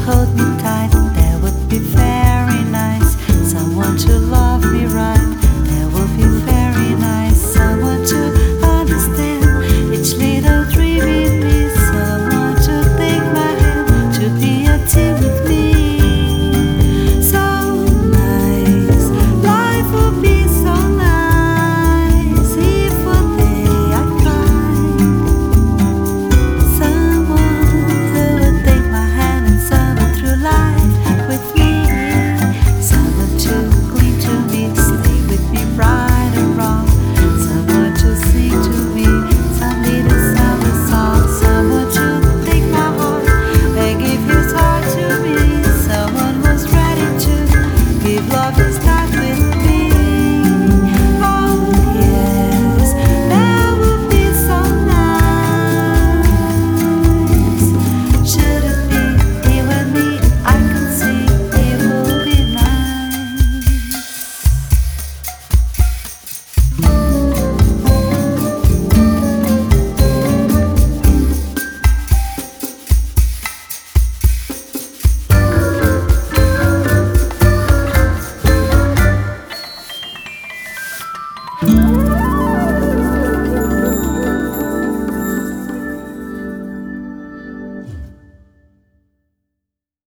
hold me tight, that would be very nice. Someone to love me right, that would be very nice. Someone to understand each little dream in me. Someone to take my hand, to be a team with me. So nice, life would be so nice if one day I find someone who would take my hand and summer through life with me. Someone to cling to me, stay with me right or wrong. Someone to sing to me some little summer song. Someone to take my heart and give his heart to me. Someone who's ready to give love and start with me. Oh yes, that would be so nice. Should it be you and me? I can see it would be nice.